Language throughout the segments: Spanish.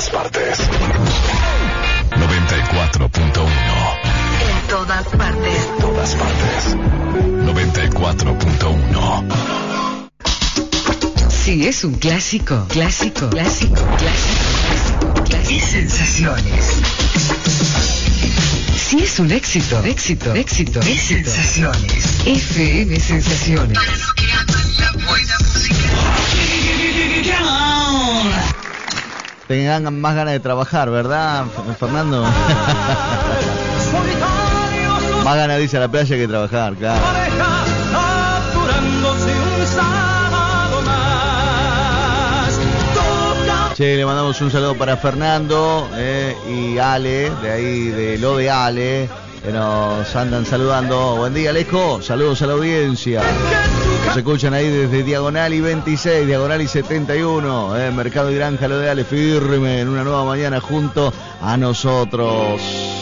todas partes. 94.1. En todas partes. En todas partes. 94.1. Si es un clásico, clásico, clásico, clásico, clásico, clásico. Y sensaciones. Si es un éxito, éxito, éxito, y sensaciones. FM Sensaciones. Tengan más ganas de trabajar, ¿verdad, Fernando? Más ganas de irse a la playa que trabajar, claro. Che, le mandamos un saludo para Fernando y Ale, de ahí de lo de Ale, que nos andan saludando. Buen día, Alejo. Saludos a la audiencia. Nos escuchan ahí desde Diagonal y 26, Diagonal y 71, Mercado y Granja, lo de Ale, firme en una nueva mañana junto a nosotros.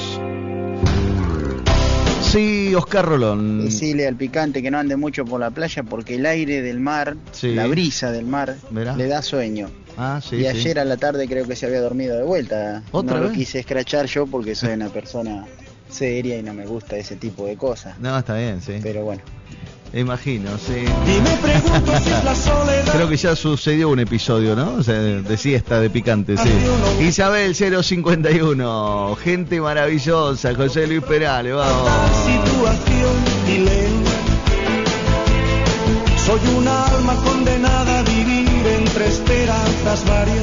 Sí, Oscar Rolón. Decirle al picante que no ande mucho por la playa porque el aire del mar, sí, la brisa del mar, ¿verá?, le da sueño. Ah, sí, y sí. ayer a la tarde creo que se había dormido de vuelta. ¿Otra no vez? lo quise escrachar yo porque soy una persona seria y no me gusta ese tipo de cosas. No, está bien, sí. Pero bueno. Imagino, sí. Y me pregunto si es la soledad. Creo que ya sucedió un episodio, ¿no? O sea, de siesta de picante, sí. Isabel 051, gente maravillosa, José Luis Perales, vamos. Situación y ley. Soy un alma condenada a vivir entre esperanzas varias.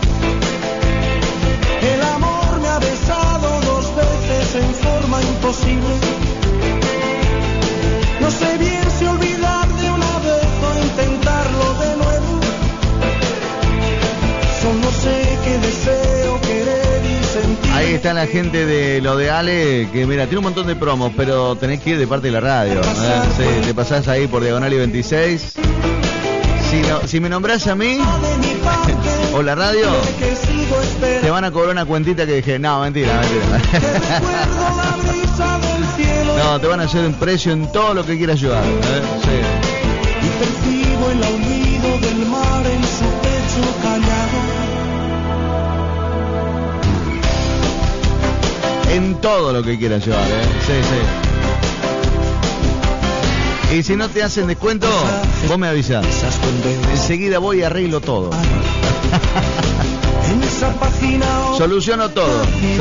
El amor me ha besado 2 veces en forma imposible. No sé bien si olvidar de una vez o intentarlo de nuevo. Solo sé que deseo querer y sentir. Ahí está la gente de lo de Ale, que mira, tiene un montón de promos, pero tenés que ir de parte de la radio. Sí, te pasás ahí por Diagonal y 26. Si me nombrás a mí o la radio, te van a cobrar una cuentita que dije, no, mentira. No, te van a hacer un precio en todo lo que quieras ayudar. Sí. Y percibo el aullido del mar en su pecho callado. En todo lo que quieras llevar, sí, sí. Y si no te hacen descuento, vos me avisás. Enseguida voy y arreglo todo. Soluciono todo. Sí.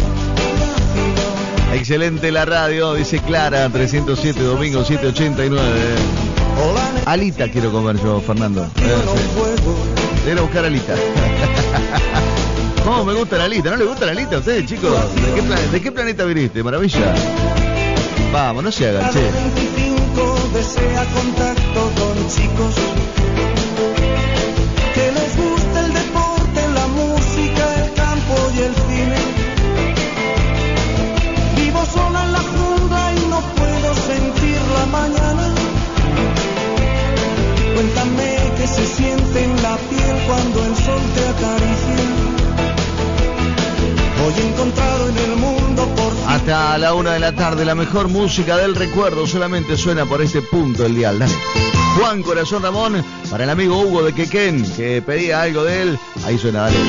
Excelente la radio, dice Clara, 307, domingo 789. Alita quiero comer yo, Fernando. Sí. Ir a buscar alita. ¿Cómo me gusta la alita? ¿No le gusta la alita a ustedes, chicos? ¿De qué planeta viniste? Maravilla. Vamos, no se hagan, che. Desea contacto con chicos que les gusta el deporte, la música, el campo y el cine. Vivo sola en la jungla y no puedo sentir la mañana. Cuéntame qué se siente en la piel cuando el sol te acaricia. Hoy he encontrado en el mundo por fin. Hasta la 1 de la tarde, la mejor música del recuerdo solamente suena por este punto del dial. Dale. Juan Corazón Ramón, para el amigo Hugo de Quequén, que pedía algo de él. Ahí suena, dale.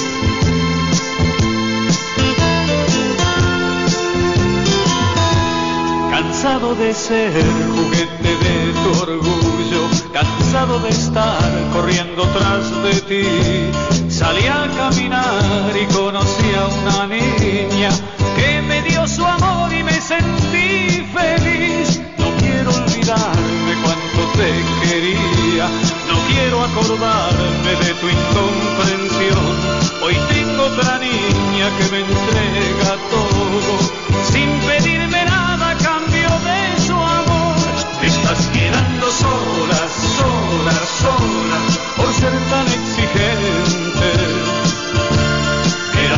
Cansado de ser juguete de tu orgullo, cansado de estar corriendo tras de ti, salí a caminar y conocí a una niña que me dio su amor y me sentí feliz. No quiero olvidarme cuánto te quería, no quiero acordarme de tu incomprensión. Hoy tengo otra niña que me entrega todo, sin pedirme nada a cambio de su amor. Te estás quedando sola, sola, sola, por ser tan exigente. Era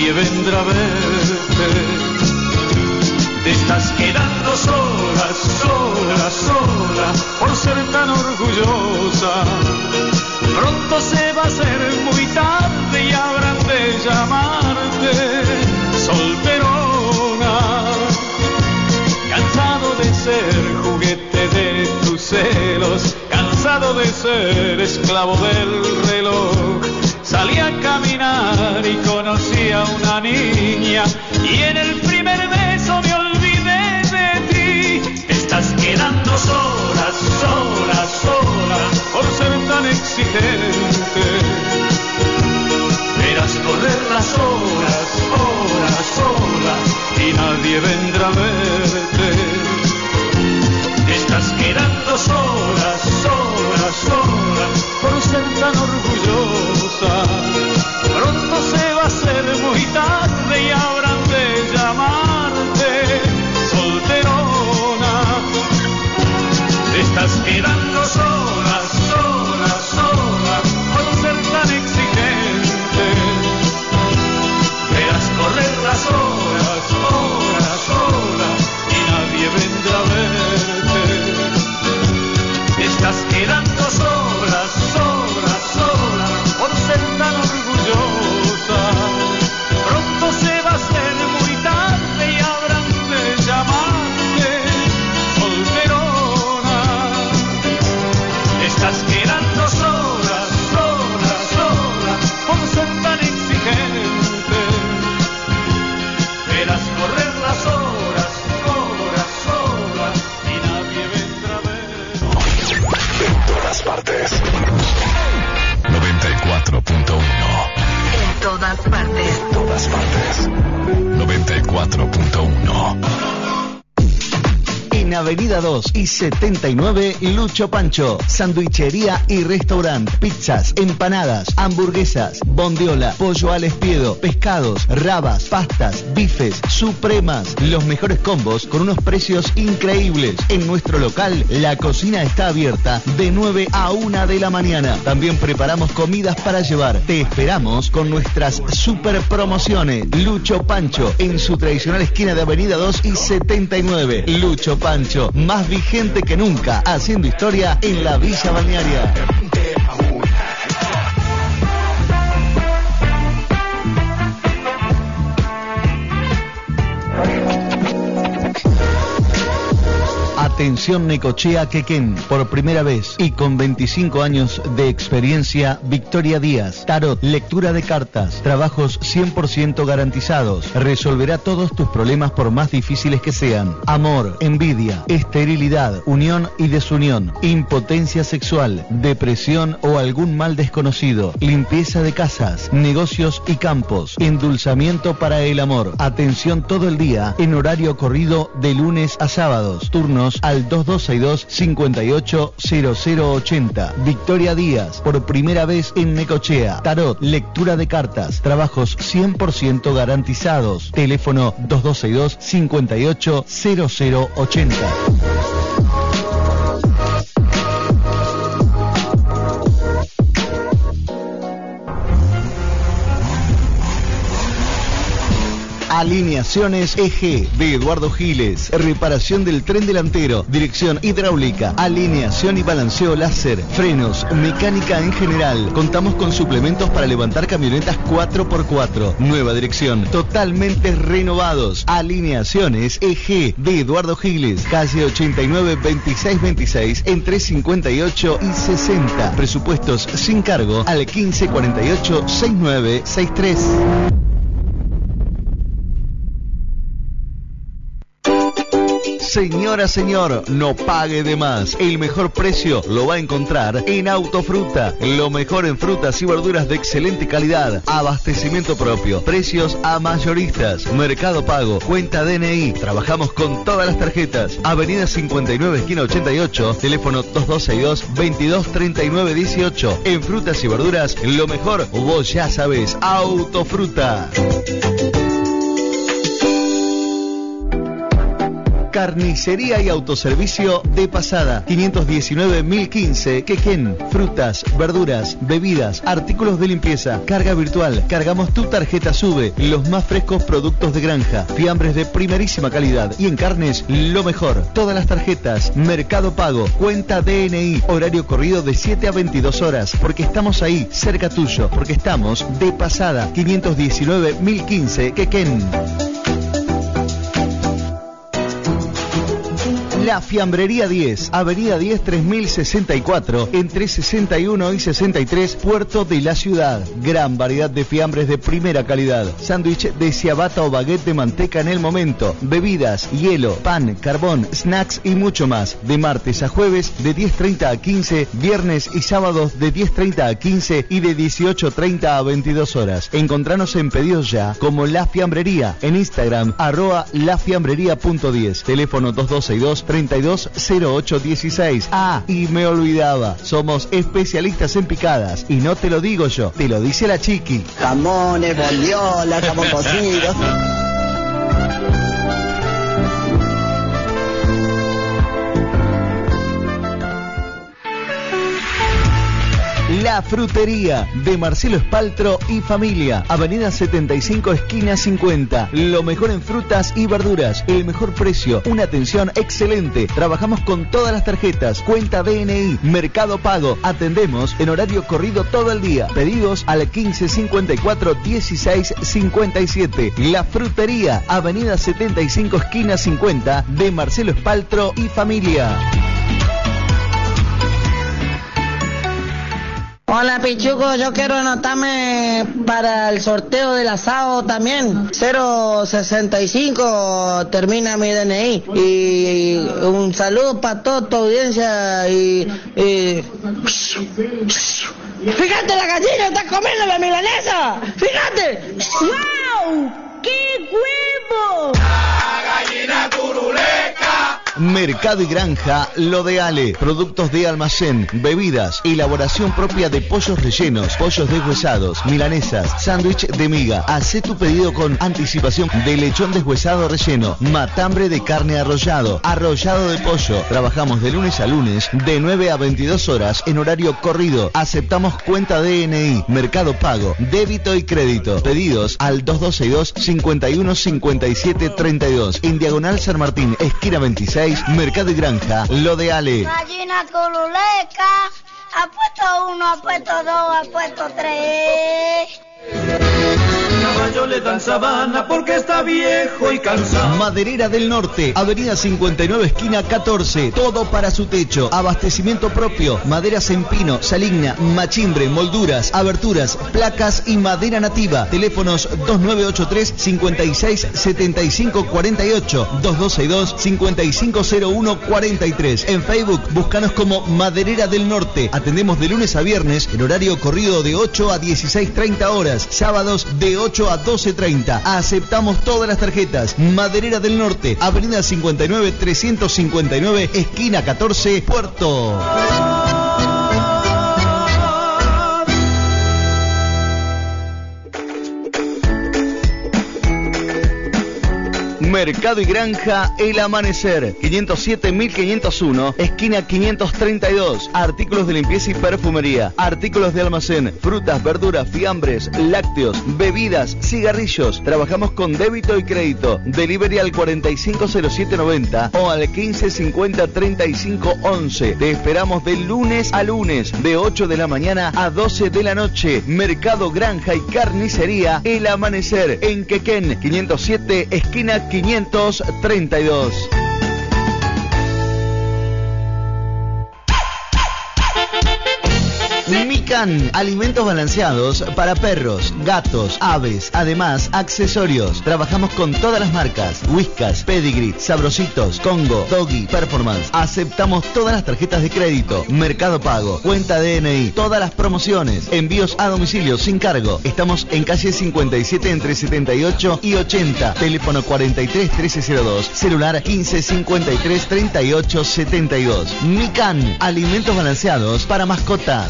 nadie vendrá a verte. Te estás quedando sola, sola, sola, por ser tan orgullosa. Pronto se va a hacer muy tarde y habrán de llamarte solterona. Cansado de ser juguete de tus celos, cansado de ser esclavo del reloj. Salí a caminar y conocí a una niña y en el primer beso me olvidé de ti. Te estás quedando sola, sola, sola, por ser tan exigente. Verás correr las horas, horas, horas y nadie vendrá a verte. Te estás quedando sola, sola, sola, por ser tan orgullosa. Pronto se va a hacer muy tarde y habrán de llamarte solterona. Te estás quedando sola, sola, sola, por ser tan exigente. Verás correr las horas, horas, horas y nadie vendrá a verte. Te estás quedando sola, sola, sola, por ser tan orgullosa. Pronto se va a hacer muy tarde y habrán de llamarte solterona. Te estás quedando sola, sola, sola, por ser tan exigente. Verás correr las horas, horas, horas y nadie vendrá a ver. En todas partes. 94.1. En todas partes. En todas partes. 94.1. En Avenida 2 y 79, Lucho Pancho. Sandwichería y restaurante. Pizzas, empanadas, hamburguesas, bondiola, pollo al espiedo, pescados, rabas, pastas, bifes, supremas. Los mejores combos con unos precios increíbles. En nuestro local, la cocina está abierta de 9 a 1 de la mañana. También preparamos comidas para llevar. Te esperamos con nuestras super promociones. Lucho Pancho, en su tradicional esquina de Avenida 2 y 79. Lucho Pancho, más vigente que nunca, haciendo historia en la Villa Balnearia. Atención Necochea Quequén, por primera vez y con 25 años de experiencia, Victoria Díaz, tarot, lectura de cartas, trabajos 100% garantizados, resolverá todos tus problemas por más difíciles que sean. Amor, envidia, esterilidad, unión y desunión, impotencia sexual, depresión o algún mal desconocido, limpieza de casas, negocios y campos, endulzamiento para el amor. Atención todo el día en horario corrido de lunes a sábados, turnos al 2262-580080. Victoria Díaz, por primera vez en Necochea. Tarot, lectura de cartas, trabajos 100% garantizados. Teléfono 2262-580080. Alineaciones EG de Eduardo Giles. Reparación del tren delantero, dirección hidráulica, alineación y balanceo láser, frenos, mecánica en general. Contamos con suplementos para levantar camionetas 4x4. Nueva dirección, totalmente renovados. Alineaciones EG de Eduardo Giles. Calle 89 2626 entre 58 y 60. Presupuestos sin cargo al 1548 6963. Señora, señor, no pague de más. El mejor precio lo va a encontrar en Autofruta. Lo mejor en frutas y verduras de excelente calidad. Abastecimiento propio. Precios a mayoristas. Mercado Pago. Cuenta DNI. Trabajamos con todas las tarjetas. Avenida 59, esquina 88. Teléfono 2262-223918. En frutas y verduras, lo mejor, vos ya sabés. Autofruta. Carnicería y autoservicio de Pasada, 519-1015, Quequén. Frutas, verduras, bebidas, artículos de limpieza, carga virtual. Cargamos tu tarjeta SUBE, los más frescos productos de granja, fiambres de primerísima calidad y en carnes lo mejor. Todas las tarjetas, Mercado Pago, cuenta DNI, horario corrido de 7 a 22 horas, porque estamos ahí, cerca tuyo, porque estamos de Pasada, 519-1015, Quequén. La Fiambrería 10, Avenida 10 3064, entre 61 y 63, Puerto de la Ciudad. Gran variedad de fiambres de primera calidad. Sándwich de ciabatta o baguette de manteca en el momento. Bebidas, hielo, pan, carbón, snacks y mucho más. De martes a jueves de 10:30 a 15, viernes y sábados de 10:30 a 15 y de 18:30 a 22 horas. Encontranos en Pedidos Ya como La Fiambrería, en Instagram, @lafiambrería.10, teléfono 2262 320816. Ah, y me olvidaba, somos especialistas en picadas y no te lo digo yo, te lo dice la Chiqui. Jamones, bondiolas, jamón cocido. La Frutería de Marcelo Espaltro y familia, Avenida 75, esquina 50. Lo mejor en frutas y verduras, el mejor precio, una atención excelente. Trabajamos con todas las tarjetas, cuenta DNI, Mercado Pago. Atendemos en horario corrido todo el día. Pedidos al 1554 1657. La Frutería, Avenida 75, esquina 50, de Marcelo Espaltro y familia. Hola Pichuco, yo quiero anotarme para el sorteo del asado también. 065 termina mi DNI. Y un saludo para toda tu audiencia y... ¡Fíjate, la gallina está comiendo la milanesa! ¡Fíjate! ¡Wow! ¡Qué huevo! La gallina turuleca. Mercado y Granja Lo de Ale, productos de almacén, bebidas, elaboración propia de pollos rellenos, pollos deshuesados, milanesas, sándwich de miga. Hacé tu pedido con anticipación de lechón deshuesado relleno, matambre de carne arrollado, arrollado de pollo. Trabajamos de lunes a lunes, de 9 a 22 horas en horario corrido. Aceptamos cuenta DNI, Mercado Pago, débito y crédito. Pedidos al 2262 51 57 32. En Diagonal San Martín, esquina 26. Mercado y Granja Lo de Ale. Gallina turuleca, apuesto 1, apuesto 2, apuesto 3. Caballo le dan sabana porque está viejo y cansado. Maderera del Norte, Avenida 59, esquina 14. Todo para su techo. Abastecimiento propio. Maderas en pino, saligna, machimbre, molduras, aberturas, placas y madera nativa. Teléfonos 2983 56 75 48, 2262 5501 43. En Facebook, búscanos como Maderera del Norte. Atendemos de lunes a viernes en horario corrido de 8 a 16:30 horas. Sábados de 8 a 12:30. Aceptamos todas las tarjetas. Maderera del Norte, Avenida 59 359, esquina 14, Puerto. Mercado y Granja El Amanecer, 507-1501, esquina 532. Artículos de limpieza y perfumería, artículos de almacén, frutas, verduras, fiambres, lácteos, bebidas, cigarrillos. Trabajamos con débito y crédito. Delivery al 450790 o al 1550-3511. Te esperamos de lunes a lunes, de 8 de la mañana a 12 de la noche. Mercado, Granja y Carnicería El Amanecer, en Quequén, 507, esquina 532. Mican, alimentos balanceados para perros, gatos, aves, además accesorios. Trabajamos con todas las marcas: Whiskas, Pedigree, Sabrositos, Congo, Doggy, Performance. Aceptamos todas las tarjetas de crédito, Mercado Pago, cuenta DNI, todas las promociones, envíos a domicilio sin cargo. Estamos en calle 57 entre 78 y 80, teléfono 43 1302, celular 15 53 38 72. Mican, alimentos balanceados para mascotas.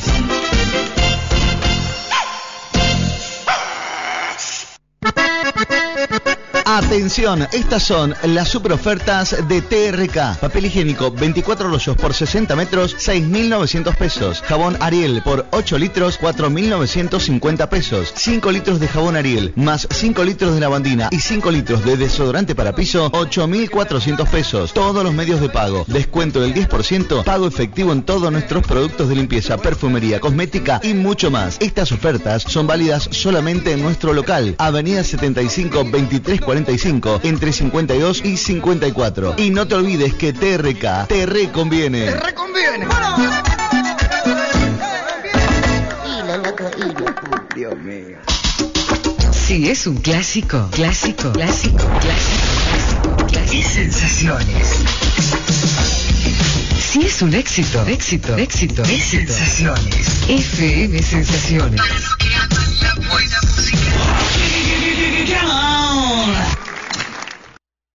Atención, estas son las super ofertas de TRK. Papel higiénico 24 rollos por 60 metros, 6.900 pesos. Jabón Ariel por 8 litros, 4.950 pesos. 5 litros de jabón Ariel, más 5 litros de lavandina y 5 litros de desodorante para piso, 8.400 pesos. Todos los medios de pago. Descuento del 10%, pago efectivo en todos nuestros productos de limpieza, perfumería, cosmética y mucho más. Estas ofertas son válidas solamente en nuestro local. Avenida 75 2345 entre 52 y 54. Y no te olvides que TRK te reconviene. ¡Te reconviene! Dios mío. Si es un clásico, clásico, clásico, clásico, clásico, clásico. Y sensaciones. Si es un éxito, éxito, éxito, y sensaciones. FM Sensaciones. Para lo que aman la buena música.